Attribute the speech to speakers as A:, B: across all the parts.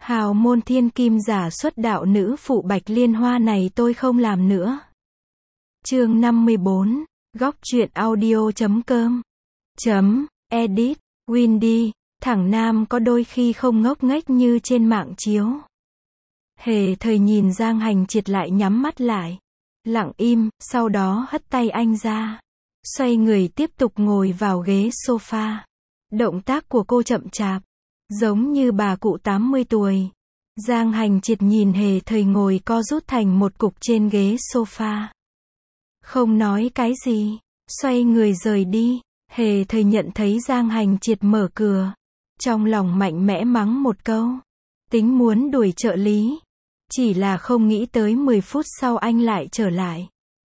A: Hào môn thiên kim giả xuất đạo nữ phụ Bạch Liên Hoa này tôi không làm nữa. Chương 54, góc truyện audio.com .edit, Windy, thằng nam có đôi khi không ngốc nghếch như trên mạng chiếu. Hề thời nhìn Giang Hành Triệt lại nhắm mắt lại. Lặng im, sau đó hất tay anh ra. Xoay người tiếp tục ngồi vào ghế sofa. Động tác của cô chậm chạp, giống như bà cụ 80 tuổi. Giang Hành Triệt nhìn Hề thời ngồi co rút thành một cục trên ghế sofa. Không nói cái gì, xoay người rời đi. Hề thời nhận thấy Giang Hành Triệt mở cửa. Trong lòng mạnh mẽ mắng một câu. Tính muốn đuổi trợ lý. Chỉ là không nghĩ tới 10 phút sau anh lại trở lại.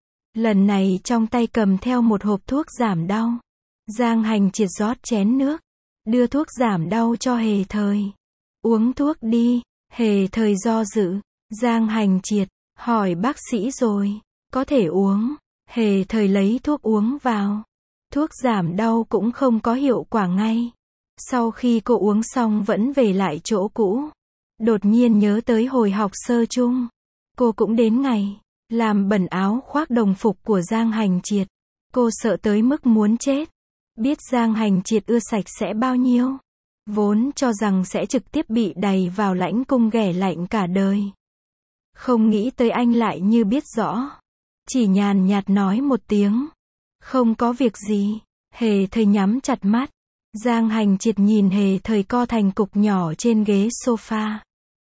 A: Lần này trong tay cầm theo một hộp thuốc giảm đau. Giang Hành Triệt rót chén nước. Đưa thuốc giảm đau cho Hề thời. Uống thuốc đi. Hề thời do dự. Giang Hành Triệt, hỏi bác sĩ rồi. Có thể uống. Hề thời lấy thuốc uống vào. Thuốc giảm đau cũng không có hiệu quả ngay. Sau khi cô uống xong vẫn về lại chỗ cũ. Đột nhiên nhớ tới hồi học sơ chung. Cô cũng đến ngày làm bẩn áo khoác đồng phục của Giang Hành Triệt. Cô sợ tới mức muốn chết. Biết Giang Hành Triệt ưa sạch sẽ bao nhiêu. Vốn cho rằng sẽ trực tiếp bị đày vào lãnh cung ghẻ lạnh cả đời. Không nghĩ tới anh lại như biết rõ. Chỉ nhàn nhạt nói một tiếng. Không có việc gì. Hề thời nhắm chặt mắt. Giang Hành Triệt nhìn Hề thời co thành cục nhỏ trên ghế sofa.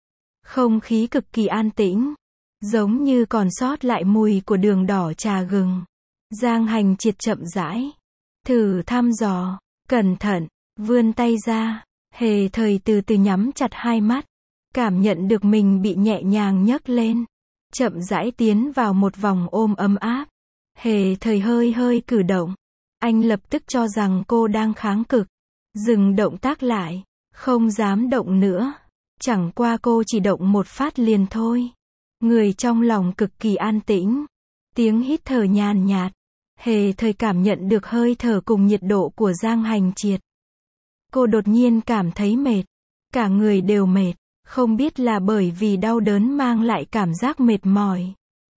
A: Không khí cực kỳ an tĩnh. Giống như còn sót lại mùi của đường đỏ trà gừng. Giang Hành Triệt chậm rãi. Thử thăm dò. Cẩn thận. Vươn tay ra. Hề thời từ từ nhắm chặt hai mắt. Cảm nhận được mình bị nhẹ nhàng nhấc lên. Chậm rãi tiến vào một vòng ôm ấm áp. Hề thời hơi hơi cử động. Anh lập tức cho rằng cô đang kháng cự. Dừng động tác lại. Không dám động nữa. Chẳng qua cô chỉ động một phát liền thôi. Người trong lòng cực kỳ an tĩnh. Tiếng hít thở nhàn nhạt. Hề thời cảm nhận được hơi thở cùng nhiệt độ của Giang Hành Triệt. Cô đột nhiên cảm thấy mệt. Cả người đều mệt. Không biết là bởi vì đau đớn mang lại cảm giác mệt mỏi.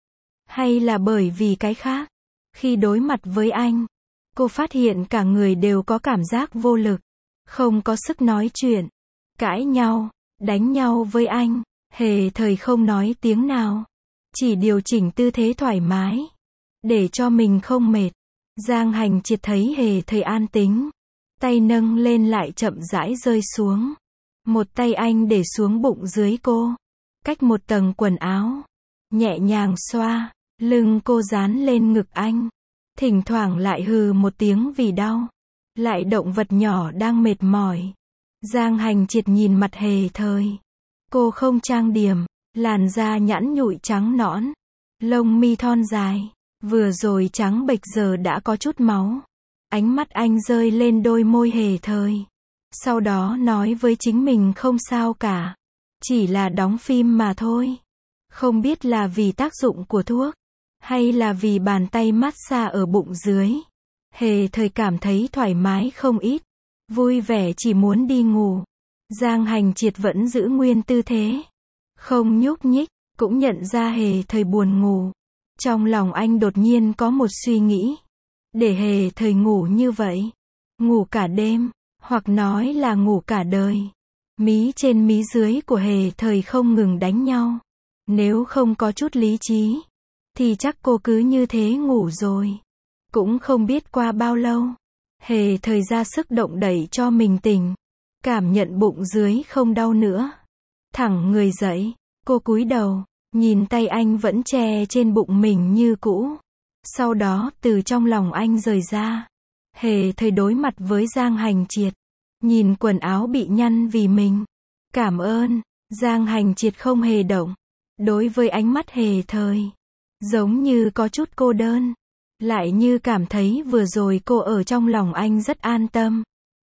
A: Hay là bởi vì cái khác. Khi đối mặt với anh, cô phát hiện cả người đều có cảm giác vô lực. Không có sức nói chuyện. Cãi nhau, đánh nhau với anh. Hề thời không nói tiếng nào. Chỉ điều chỉnh tư thế thoải mái. Để cho mình không mệt. Giang Hành Triệt thấy Hề thời an tĩnh. Tay nâng lên lại chậm rãi rơi xuống. Một tay anh để xuống bụng dưới cô. Cách một tầng quần áo. Nhẹ nhàng xoa. Lưng cô dán lên ngực anh. Thỉnh thoảng lại hừ một tiếng vì đau. Lại động vật nhỏ đang mệt mỏi. Giang Hành Triệt nhìn mặt Hề thời. Cô không trang điểm. Làn da nhẵn nhụi trắng nõn. Lông mi thon dài. Vừa rồi trắng bệch giờ đã có chút máu. Ánh mắt anh rơi lên đôi môi Hề thời. Sau đó nói với chính mình không sao cả. Chỉ là đóng phim mà thôi. Không biết là vì tác dụng của thuốc. Hay là vì bàn tay massage ở bụng dưới. Hề thời cảm thấy thoải mái không ít. Vui vẻ chỉ muốn đi ngủ. Giang Hành Triệt vẫn giữ nguyên tư thế. Không nhúc nhích. Cũng nhận ra Hề thời buồn ngủ. Trong lòng anh đột nhiên có một suy nghĩ. Để Hề thời ngủ như vậy. Ngủ cả đêm. Hoặc nói là ngủ cả đời. Mí trên mí dưới của Hề thời không ngừng đánh nhau. Nếu không có chút lý trí. Thì chắc cô cứ như thế ngủ rồi. Cũng không biết qua bao lâu. Hề thời ra sức động đẩy cho mình tỉnh. Cảm nhận bụng dưới không đau nữa. Thẳng người dậy. Cô cúi đầu. Nhìn tay anh vẫn che trên bụng mình như cũ. Sau đó từ trong lòng anh rời ra. Hề thời đối mặt với Giang Hành Triệt. Nhìn quần áo bị nhăn vì mình. Cảm ơn. Giang Hành Triệt không hề động. Đối với ánh mắt Hề thời. Giống như có chút cô đơn. Lại như cảm thấy vừa rồi cô ở trong lòng anh rất an tâm.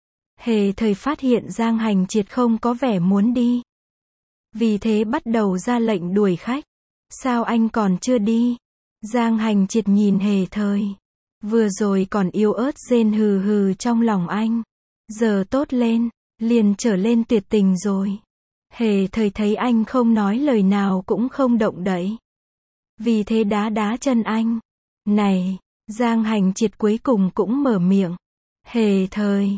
A: Hề thời phát hiện Giang Hành Triệt không có vẻ muốn đi. Vì thế bắt đầu ra lệnh đuổi khách. Sao anh còn chưa đi? Giang Hành Triệt nhìn Hề thời. Vừa rồi còn yếu ớt rên hừ hừ trong lòng anh. Giờ tốt lên. Liền trở lên tuyệt tình rồi. Hề Thời thấy anh không nói lời nào cũng không động đậy. Vì thế đá đá chân anh. Này, Giang Hành Triệt cuối cùng cũng mở miệng. Hề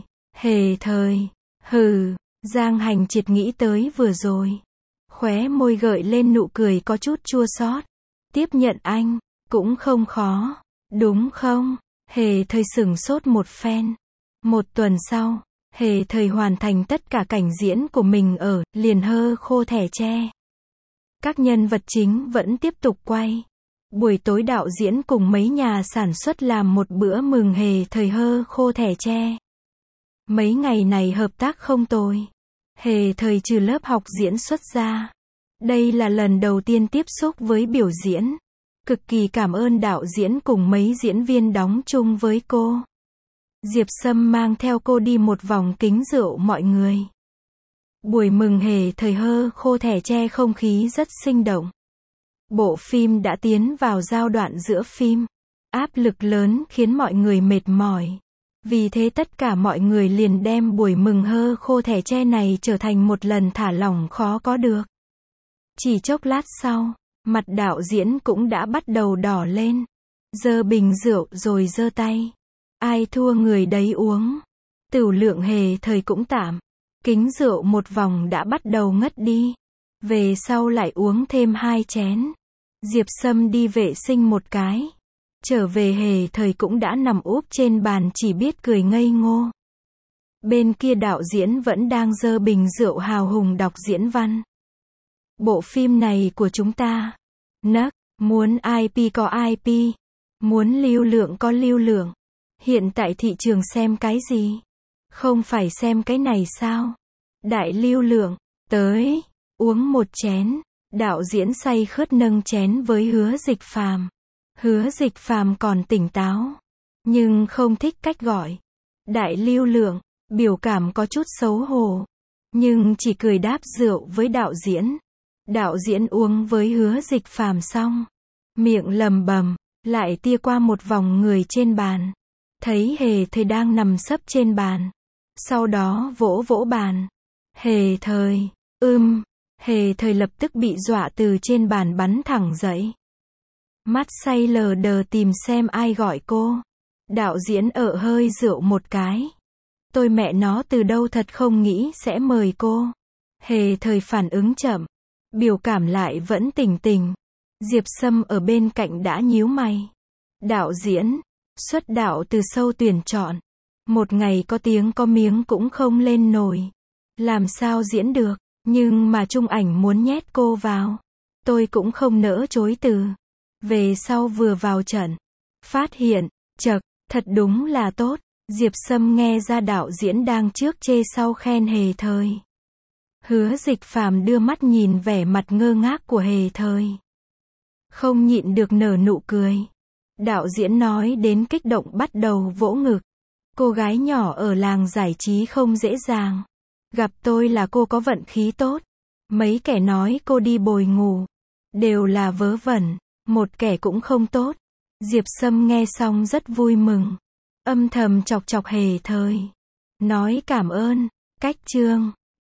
A: Thời, hừ, Giang Hành Triệt nghĩ tới vừa rồi. Khóe môi gợi lên nụ cười có chút chua xót. Tiếp nhận anh, cũng không khó, đúng không? Hề Thời sửng sốt một phen. Một tuần sau, Hề Thời hoàn thành tất cả cảnh diễn của mình ở Liền Hơ Khô Thẻ Tre. Các nhân vật chính vẫn tiếp tục quay. Buổi tối đạo diễn cùng mấy nhà sản xuất làm một bữa mừng Hề Thời Hơ Khô Thẻ Tre. Mấy ngày này hợp tác không tồi. Hề Thời trừ lớp học diễn xuất ra. Đây là lần đầu tiên tiếp xúc với biểu diễn. Cực kỳ cảm ơn đạo diễn cùng mấy diễn viên đóng chung với cô. Diệp Sâm mang theo cô đi một vòng kính rượu mọi người. Buổi mừng Hề Thời Hơ Khô Thẻ Tre không khí rất sinh động. Bộ phim đã tiến vào giai đoạn giữa phim. Áp lực lớn khiến mọi người mệt mỏi. Vì thế tất cả mọi người liền đem buổi mừng Hơ Khô Thẻ Tre này trở thành một lần thả lỏng khó có được. Chỉ chốc lát sau, mặt đạo diễn cũng đã bắt đầu đỏ lên. Giơ bình rượu rồi giơ tay. Ai thua người đấy uống. Tửu lượng Hề Thời cũng tạm. Kính rượu một vòng đã bắt đầu ngất đi. Về sau lại uống thêm 2 chén. Diệp Sâm đi vệ sinh một cái. Trở về Hề Thời cũng đã nằm úp trên bàn chỉ biết cười ngây ngô. Bên kia đạo diễn vẫn đang giơ bình rượu hào hùng đọc diễn văn. Bộ phim này của chúng ta. Nấc, muốn IP có IP. Muốn lưu lượng có lưu lượng. Hiện tại thị trường xem cái gì? Không phải xem cái này sao? Đại lưu lượng, tới, uống một chén. Đạo diễn say khướt nâng chén với Hứa Dịch Phàm. Hứa Dịch Phàm còn tỉnh táo, nhưng không thích cách gọi. Đại lưu lượng, biểu cảm có chút xấu hổ. Nhưng chỉ cười đáp rượu với đạo diễn. Đạo diễn uống với Hứa Dịch Phàm xong. Miệng lầm bầm, lại tia qua một vòng người trên bàn. Thấy Hề Thời đang nằm sấp trên bàn. Sau đó vỗ vỗ bàn. Hề Thời, Hề Thời lập tức bị dọa từ trên bàn bắn thẳng dậy. Mắt say lờ đờ tìm xem ai gọi cô. Đạo diễn hơi rượu một cái. Tôi mẹ nó từ đâu thật không nghĩ sẽ mời cô. Hề Thời phản ứng chậm. Biểu cảm lại vẫn tỉnh tỉnh. Diệp Sâm ở bên cạnh đã nhíu mày. Đạo diễn, xuất đạo từ sâu tuyển chọn. Một ngày có tiếng có miếng cũng không lên nổi. Làm sao diễn được, nhưng mà Trung Ảnh muốn nhét cô vào. Tôi cũng không nỡ chối từ. Về sau vừa vào trận. Phát hiện, chậc, thật đúng là tốt. Diệp Sâm nghe ra đạo diễn đang trước chê sau khen Hề Thời. Hứa Dịch Phàm đưa mắt nhìn vẻ mặt ngơ ngác của Hề Thời. Không nhịn được nở nụ cười. Đạo diễn nói đến kích động bắt đầu vỗ ngực. Cô gái nhỏ ở làng giải trí không dễ dàng. Gặp tôi là cô có vận khí tốt. Mấy kẻ nói cô đi bồi ngủ. Đều là vớ vẩn. Một kẻ cũng không tốt. Diệp Sâm nghe xong rất vui mừng. Âm thầm chọc chọc Hề Thời. Nói cảm ơn. Cách chương.